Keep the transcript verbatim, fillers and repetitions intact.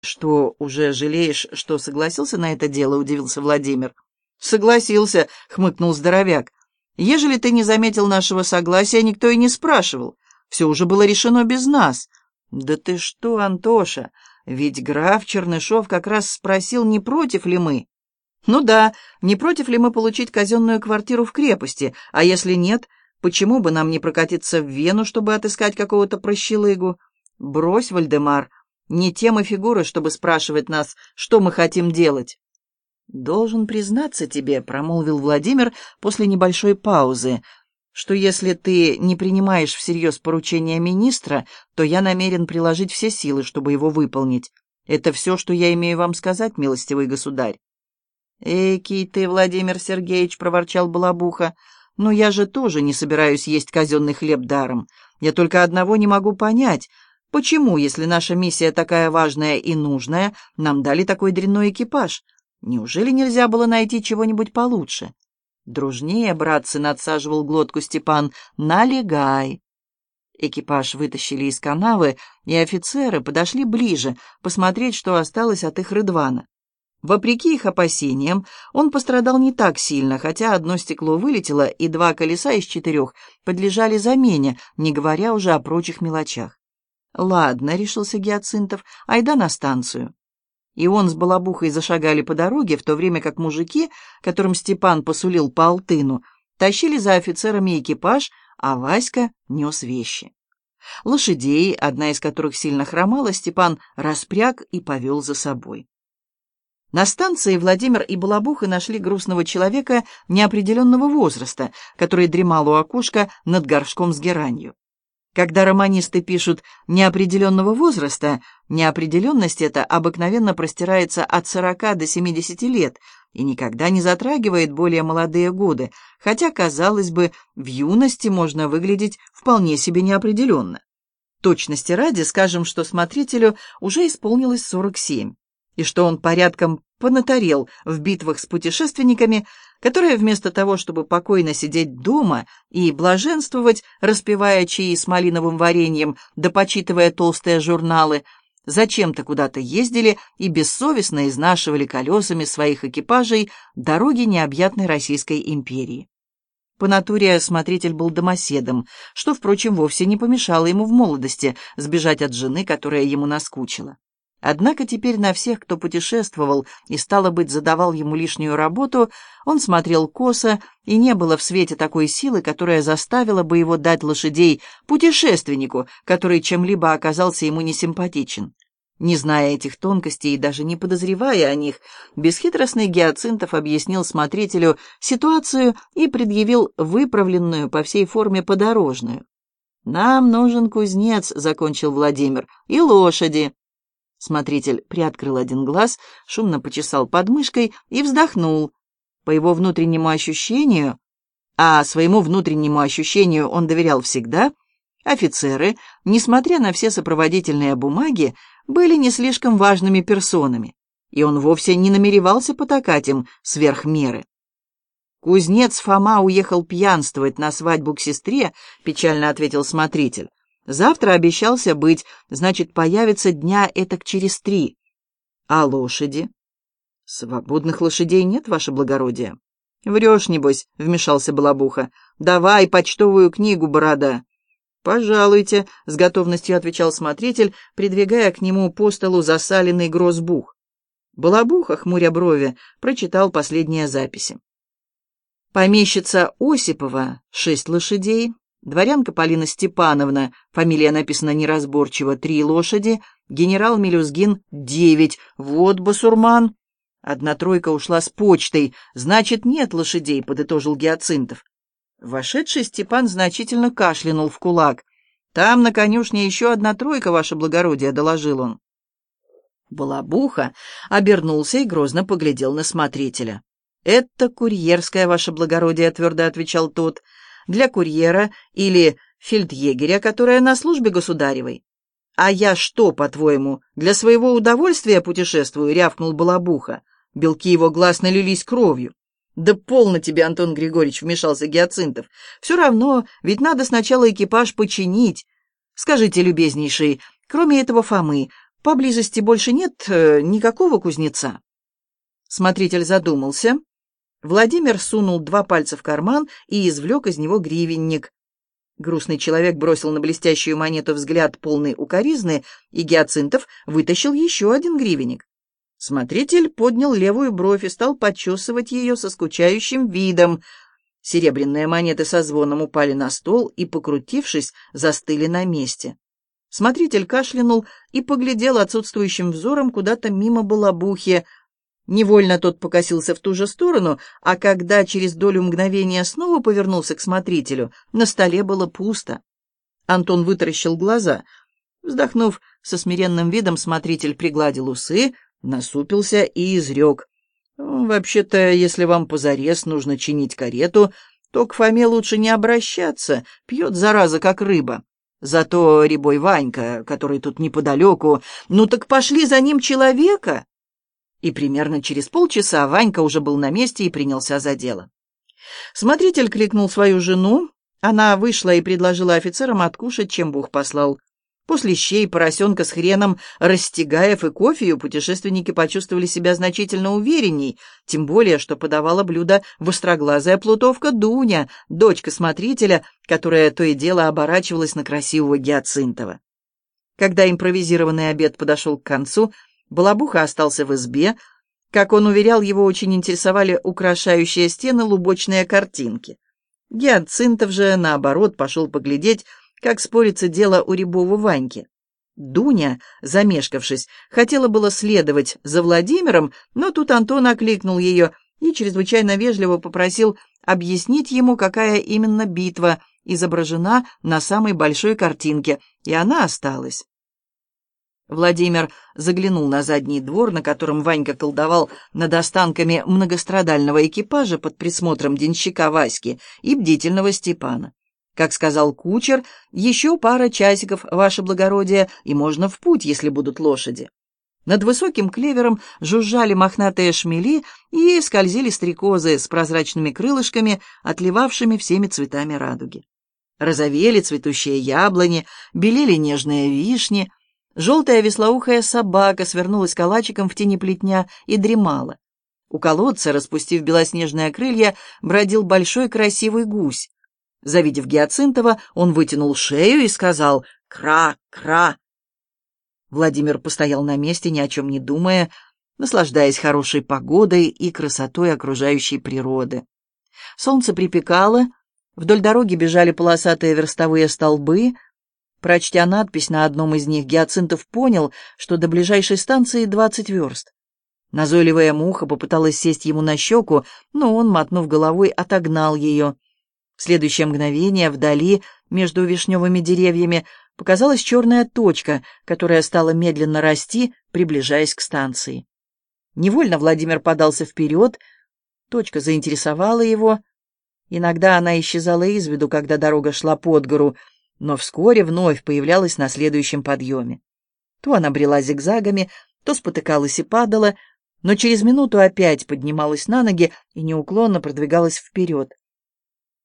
«Что, уже жалеешь, что согласился на это дело?» — удивился Владимир. «Согласился», — хмыкнул здоровяк. «Ежели ты не заметил нашего согласия, никто и не спрашивал. Все уже было решено без нас». «Да ты что, Антоша, ведь граф Чернышов как раз спросил, не против ли мы». «Ну да, не против ли мы получить казенную квартиру в крепости, а если нет, почему бы нам не прокатиться в Вену, чтобы отыскать какого-то прощелыгу? Брось, Вальдемар, не те мы фигуры, чтобы спрашивать нас, что мы хотим делать». «Должен признаться тебе», — промолвил Владимир после небольшой паузы, «что если ты не принимаешь всерьез поручения министра, то я намерен приложить все силы, чтобы его выполнить. Это все, что я имею вам сказать, милостивый государь». «Экий ты, Владимир Сергеевич», — проворчал Балабуха, «но я же тоже не собираюсь есть казенный хлеб даром. Я только одного не могу понять. Почему, если наша миссия такая важная и нужная, нам дали такой дрянной экипаж? Неужели нельзя было найти чего-нибудь получше?» «Дружнее, братцы», — надсаживал глотку Степан, — «налегай». Экипаж вытащили из канавы, и офицеры подошли ближе, посмотреть, что осталось от их Рыдвана. Вопреки их опасениям, он пострадал не так сильно, хотя одно стекло вылетело, и два колеса из четырех подлежали замене, не говоря уже о прочих мелочах. «Ладно», — решился Гиацинтов, — «айда на станцию». И он с Балабухой зашагали по дороге, в то время как мужики, которым Степан посулил по алтыну, тащили за офицерами экипаж, а Васька нес вещи. Лошадей, одна из которых сильно хромала, Степан распряг и повел за собой. На станции Владимир и Балабуха нашли грустного человека неопределенного возраста, который дремал у окошка над горшком с геранью. Когда романисты пишут «неопределенного возраста», неопределенность эта обыкновенно простирается от сорока до семидесяти лет и никогда не затрагивает более молодые годы, хотя, казалось бы, в юности можно выглядеть вполне себе неопределенно. Точности ради скажем, что смотрителю уже исполнилось сорок семь, и что он порядком понаторел в битвах с путешественниками, которые вместо того, чтобы покойно сидеть дома и блаженствовать, распивая чаи с малиновым вареньем да почитывая толстые журналы, зачем-то куда-то ездили и бессовестно изнашивали колесами своих экипажей дороги необъятной Российской империи. По натуре смотритель был домоседом, что, впрочем, вовсе не помешало ему в молодости сбежать от жены, которая ему наскучила. Однако теперь на всех, кто путешествовал и, стало быть, задавал ему лишнюю работу, он смотрел косо, и не было в свете такой силы, которая заставила бы его дать лошадей путешественнику, который чем-либо оказался ему несимпатичен. Не зная этих тонкостей и даже не подозревая о них, бесхитростный Гиацинтов объяснил смотрителю ситуацию и предъявил выправленную по всей форме подорожную. «Нам нужен кузнец», — закончил Владимир, — «и лошади». Смотритель приоткрыл один глаз, шумно почесал подмышкой и вздохнул. По его внутреннему ощущению, а своему внутреннему ощущению он доверял всегда, офицеры, несмотря на все сопроводительные бумаги, были не слишком важными персонами, и он вовсе не намеревался потакать им сверх меры. «Кузнец Фома уехал пьянствовать на свадьбу к сестре», — печально ответил смотритель. «Завтра обещался быть, значит, появится дня этак через три. А лошади?» «Свободных лошадей нет, ваше благородие». «Врешь, небось», — вмешался Балабуха. «Давай почтовую книгу, борода». «Пожалуйте», — с готовностью отвечал смотритель, придвигая к нему по столу засаленный грозбух. Балабуха, хмуря брови, прочитал последние записи. Помещица Осипова — шесть лошадей. Дворянка Полина Степановна, фамилия написана неразборчиво, три лошади, генерал Мелюзгин — девять, вот басурман. Одна тройка ушла с почтой, значит, нет лошадей, подытожил Гиацинтов. Вошедший Степан значительно кашлянул в кулак. Там на конюшне еще одна тройка, ваше благородие, доложил он. Балабуха обернулся и грозно поглядел на смотрителя. «Это курьерская, ваше благородие», — твердо отвечал тот. «Для курьера или фельдъегеря, которая на службе государевой». «А я что, по-твоему, для своего удовольствия путешествую?» — рявкнул Балабуха. Белки его глаз налились кровью. «Да полно тебе, Антон Григорьевич», — вмешался Гиацинтов. «Все равно, ведь надо сначала экипаж починить. Скажите, любезнейший, кроме этого Фомы, Поблизости больше нет э, никакого кузнеца. Смотритель задумался. Владимир сунул два пальца в карман и извлек из него гривенник. Грустный человек бросил на блестящую монету взгляд полный укоризны, и Гиацинтов вытащил еще один гривенник. Смотритель поднял левую бровь и стал почесывать ее со скучающим видом. Серебряные монеты со звоном упали на стол и, покрутившись, застыли на месте. Смотритель кашлянул и поглядел отсутствующим взором куда-то мимо балабухи. Невольно тот покосился в ту же сторону, а когда через долю мгновения снова повернулся к смотрителю, на столе было пусто. Антон вытаращил глаза. Вздохнув со смиренным видом, смотритель пригладил усы, насупился и изрек: «Вообще-то, если вам позарез нужно чинить карету, то к Фоме лучше не обращаться, пьет, зараза, как рыба. Зато рябой Ванька, который тут неподалеку, ну так пошли за ним человека». И примерно через полчаса Ванька уже был на месте и принялся за дело. Смотритель кликнул свою жену, она вышла и предложила офицерам откушать, чем Бог послал. После щей, поросенка с хреном, растягаев и кофею путешественники почувствовали себя значительно уверенней, тем более, что подавала блюдо востроглазая плутовка Дуня, дочка смотрителя, которая то и дело оборачивалась на красивого Гиацинтова. Когда импровизированный обед подошел к концу, Балабуха остался в избе. Как он уверял, его очень интересовали украшающие стены лубочные картинки. Гиацинтов же, наоборот, пошел поглядеть, как спорится дело у рябого Ваньки. Дуня, замешкавшись, хотела было следовать за Владимиром, но тут Антон окликнул ее и чрезвычайно вежливо попросил объяснить ему, какая именно битва изображена на самой большой картинке, и она осталась. Владимир заглянул на задний двор, на котором Ванька колдовал над останками многострадального экипажа под присмотром денщика Васьки и бдительного Степана. Как сказал кучер, еще пара часиков, ваше благородие, и можно в путь, если будут лошади. Над высоким клевером жужжали мохнатые шмели и скользили стрекозы с прозрачными крылышками, отливавшими всеми цветами радуги. Розовели цветущие яблони, белели нежные вишни. Желтая веслоухая собака свернулась калачиком в тени плетня и дремала. У колодца, распустив белоснежные крылья, бродил большой красивый гусь. Завидев Гиацинтова, он вытянул шею и сказал «Кра-кра». Владимир постоял на месте, ни о чем не думая, наслаждаясь хорошей погодой и красотой окружающей природы. Солнце припекало, вдоль дороги бежали полосатые верстовые столбы. Прочтя надпись на одном из них, Гиацинтов понял, что до ближайшей станции двадцать верст. Назойливая муха попыталась сесть ему на щеку, но он, мотнув головой, отогнал ее. В следующее мгновение вдали, между вишневыми деревьями, показалась черная точка, которая стала медленно расти, приближаясь к станции. Невольно Владимир подался вперед. Точка заинтересовала его. Иногда она исчезала из виду, когда дорога шла под гору, но вскоре вновь появлялась на следующем подъеме. То она брела зигзагами, то спотыкалась и падала, но через минуту опять поднималась на ноги и неуклонно продвигалась вперед.